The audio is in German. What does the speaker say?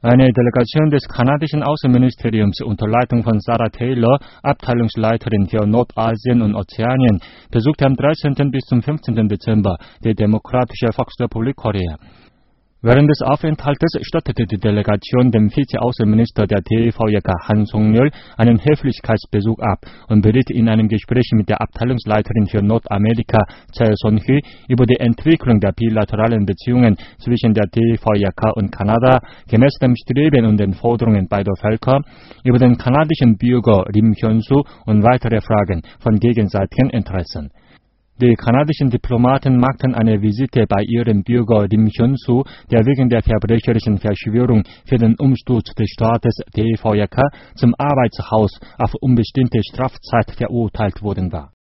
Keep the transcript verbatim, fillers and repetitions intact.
Eine Delegation des kanadischen Außenministeriums unter Leitung von Sarah Taylor, Abteilungsleiterin für Nordasien und Ozeanien, besuchte am dreizehnten bis zum fünfzehnten Dezember die Demokratische Volksrepublik Korea. Während des Aufenthaltes stattete die Delegation dem Vizeaußenminister der T V J K Han Song-yeol einen Höflichkeitsbesuch ab und beriet in einem Gespräch mit der Abteilungsleiterin für Nordamerika, Chae Son-hui, über die Entwicklung der bilateralen Beziehungen zwischen der T V J K und Kanada gemäß dem Streben und den Forderungen beider Völker, über den kanadischen Bürger Lim Hyun-soo und weitere Fragen von gegenseitigen Interessen. Die kanadischen Diplomaten machten eine Visite bei ihrem Bürger Lim Hyun-soo, der wegen der verbrecherischen Verschwörung für den Umsturz des Staates T V J K zum Arbeitshaus auf unbestimmte Strafzeit verurteilt worden war.